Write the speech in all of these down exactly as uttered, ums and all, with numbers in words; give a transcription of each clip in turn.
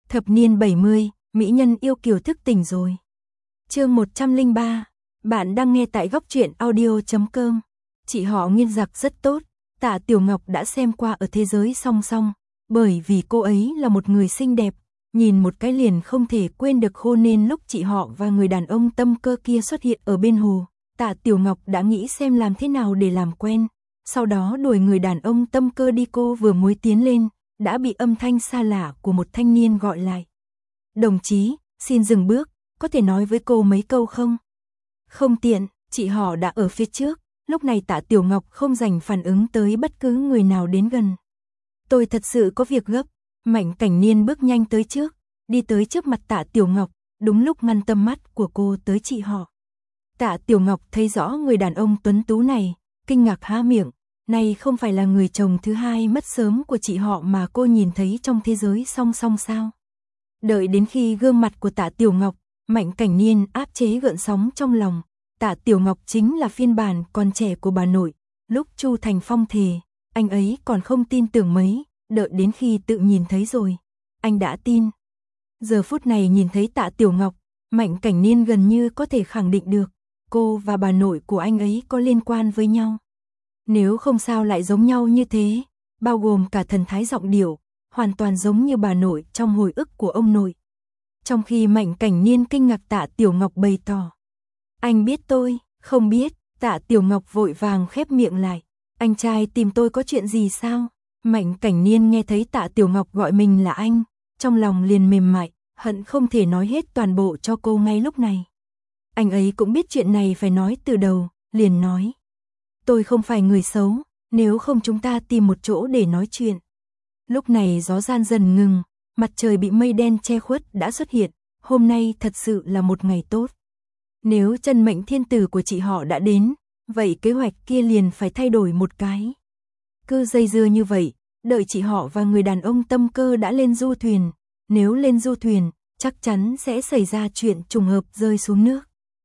Thập niên bảy mươi, mỹ nhân yêu kiều thức tỉnh rồi. Chương một trăm lẻ ba, bạn đang nghe tại góc truyện audio chấm com. Chị họ Nghiên Giặc rất tốt, Tạ Tiểu Ngọc đã xem qua ở thế giới song song, bởi vì cô ấy là một người xinh đẹp, nhìn một cái liền không thể quên được khô nên lúc chị họ và người đàn ông tâm cơ kia xuất hiện ở bên hồ, Tạ Tiểu Ngọc đã nghĩ xem làm thế nào để làm quen, sau đó đuổi người đàn ông tâm cơ đi. Cô vừa mới tiến lên, đã bị âm thanh xa lạ của một thanh niên gọi lại. Đồng chí, xin dừng bước, có thể nói với cô mấy câu không? Không tiện, chị họ đã ở phía trước, lúc này Tạ Tiểu Ngọc không dành phản ứng tới bất cứ người nào đến gần. Tôi thật sự có việc gấp. Mạnh Cảnh Niên bước nhanh tới trước, đi tới trước mặt Tạ Tiểu Ngọc, đúng lúc ngăn tầm mắt của cô tới chị họ. Tạ Tiểu Ngọc thấy rõ người đàn ông tuấn tú này, kinh ngạc há miệng, này không phải là người chồng thứ hai mất sớm của chị họ mà cô nhìn thấy trong thế giới song song sao? Đợi đến khi gương mặt của Tạ Tiểu Ngọc, Mạnh Cảnh Niên áp chế gợn sóng trong lòng, Tạ Tiểu Ngọc chính là phiên bản còn trẻ của bà nội, lúc Chu Thành Phong thề, anh ấy còn không tin tưởng mấy, đợi đến khi tự nhìn thấy rồi, anh đã tin. Giờ phút này nhìn thấy Tạ Tiểu Ngọc, Mạnh Cảnh Niên gần như có thể khẳng định được, cô và bà nội của anh ấy có liên quan với nhau. Nếu không sao lại giống nhau như thế, bao gồm cả thần thái giọng điệu, hoàn toàn giống như bà nội trong hồi ức của ông nội. Trong khi Mạnh Cảnh Niên kinh ngạc, Tạ Tiểu Ngọc bày tỏ. Anh biết tôi, không biết. Tạ Tiểu Ngọc vội vàng khép miệng lại. Anh trai tìm tôi có chuyện gì sao? Mạnh Cảnh Niên nghe thấy Tạ Tiểu Ngọc gọi mình là anh, trong lòng liền mềm mại, hận không thể nói hết toàn bộ cho cô ngay lúc này. Anh ấy cũng biết chuyện này phải nói từ đầu, liền nói. Tôi không phải người xấu, nếu không chúng ta tìm một chỗ để nói chuyện. Lúc này gió gian dần ngừng, mặt trời bị mây đen che khuất đã xuất hiện, hôm nay thật sự là một ngày tốt. Nếu chân mệnh thiên tử của chị họ đã đến, vậy kế hoạch kia liền phải thay đổi một cái. Cứ dây dưa như vậy, đợi chị họ và người đàn ông tâm cơ đã lên du thuyền, nếu lên du thuyền, chắc chắn sẽ xảy ra chuyện trùng hợp rơi xuống nước.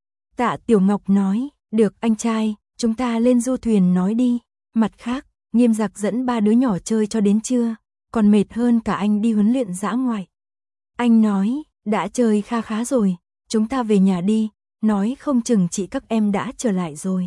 Tạ Tiểu Ngọc nói, được anh trai, chúng ta lên du thuyền nói đi. Mặt khác, Nghiêm Giặc dẫn ba đứa nhỏ chơi cho đến trưa, còn mệt hơn cả anh đi huấn luyện dã ngoại. Anh nói, đã chơi kha khá rồi, chúng ta về nhà đi, nói không chừng chị các em đã trở lại rồi.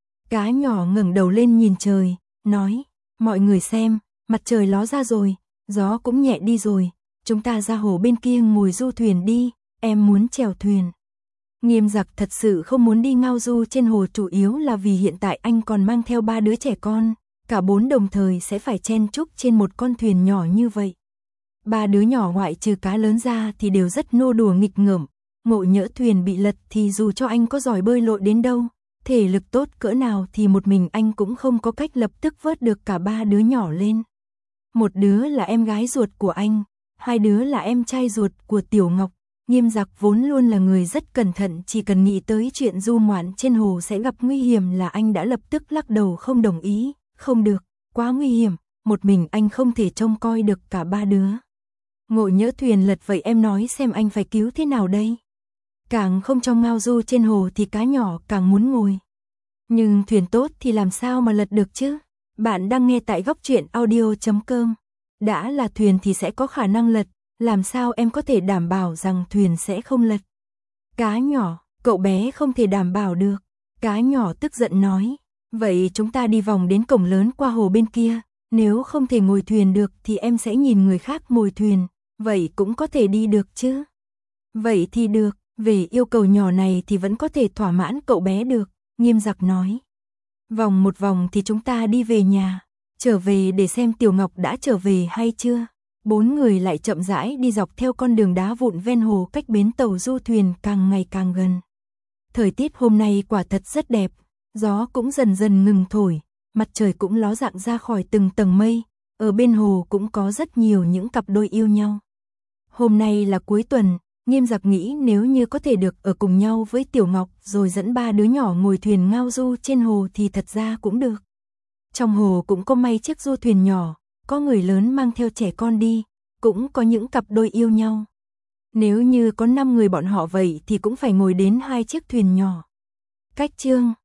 Cá nhỏ ngẩng đầu lên nhìn trời, nói, mọi người xem, mặt trời ló ra rồi, gió cũng nhẹ đi rồi, chúng ta ra hồ bên kia ngồi du thuyền đi, em muốn chèo thuyền. Nghiêm Giặc thật sự không muốn đi ngao du trên hồ, chủ yếu là vì hiện tại anh còn mang theo ba đứa trẻ con, cả bốn đồng thời sẽ phải chen chúc trên một con thuyền nhỏ như vậy. Ba đứa nhỏ ngoại trừ cá lớn ra thì đều rất nô đùa nghịch ngợm, ngộ nhỡ thuyền bị lật thì dù cho anh có giỏi bơi lội đến đâu, thể lực tốt cỡ nào thì một mình anh cũng không có cách lập tức vớt được cả ba đứa nhỏ lên. Một đứa là em gái ruột của anh, hai đứa là em trai ruột của Tiểu Ngọc. Nghiêm Giặc vốn luôn là người rất cẩn thận, chỉ cần nghĩ tới chuyện du ngoạn trên hồ sẽ gặp nguy hiểm là anh đã lập tức lắc đầu không đồng ý, không được, quá nguy hiểm, một mình anh không thể trông coi được cả ba đứa. Ngộ nhỡ thuyền lật vậy em nói xem anh phải cứu thế nào đây? Càng không cho ngao du trên hồ thì cá nhỏ càng muốn ngồi. Nhưng thuyền tốt thì làm sao mà lật được chứ? Bạn đang nghe tại góc truyện audio chấm com. Đã là thuyền thì sẽ có khả năng lật. Làm sao em có thể đảm bảo rằng thuyền sẽ không lật? Cá nhỏ, cậu bé không thể đảm bảo được. Cá nhỏ tức giận nói, vậy chúng ta đi vòng đến cổng lớn qua hồ bên kia, nếu không thể ngồi thuyền được thì em sẽ nhìn người khác ngồi thuyền, vậy cũng có thể đi được chứ? Vậy thì được, về yêu cầu nhỏ này thì vẫn có thể thỏa mãn cậu bé được, Nghiêm Giặc nói. Vòng một vòng thì chúng ta đi về nhà, trở về để xem Tiểu Ngọc đã trở về hay chưa. Bốn người lại chậm rãi đi dọc theo con đường đá vụn ven hồ, cách bến tàu du thuyền càng ngày càng gần. Thời tiết hôm nay quả thật rất đẹp, gió cũng dần dần ngừng thổi, mặt trời cũng ló dạng ra khỏi từng tầng mây, ở bên hồ cũng có rất nhiều những cặp đôi yêu nhau. Hôm nay là cuối tuần, Nghiêm Giặc nghĩ nếu như có thể được ở cùng nhau với Tiểu Ngọc rồi dẫn ba đứa nhỏ ngồi thuyền ngao du trên hồ thì thật ra cũng được. Trong hồ cũng có may chiếc du thuyền nhỏ, có người lớn mang theo trẻ con đi, cũng có những cặp đôi yêu nhau. Nếu như có năm người bọn họ vậy thì cũng phải ngồi đến hai chiếc thuyền nhỏ. Cách chương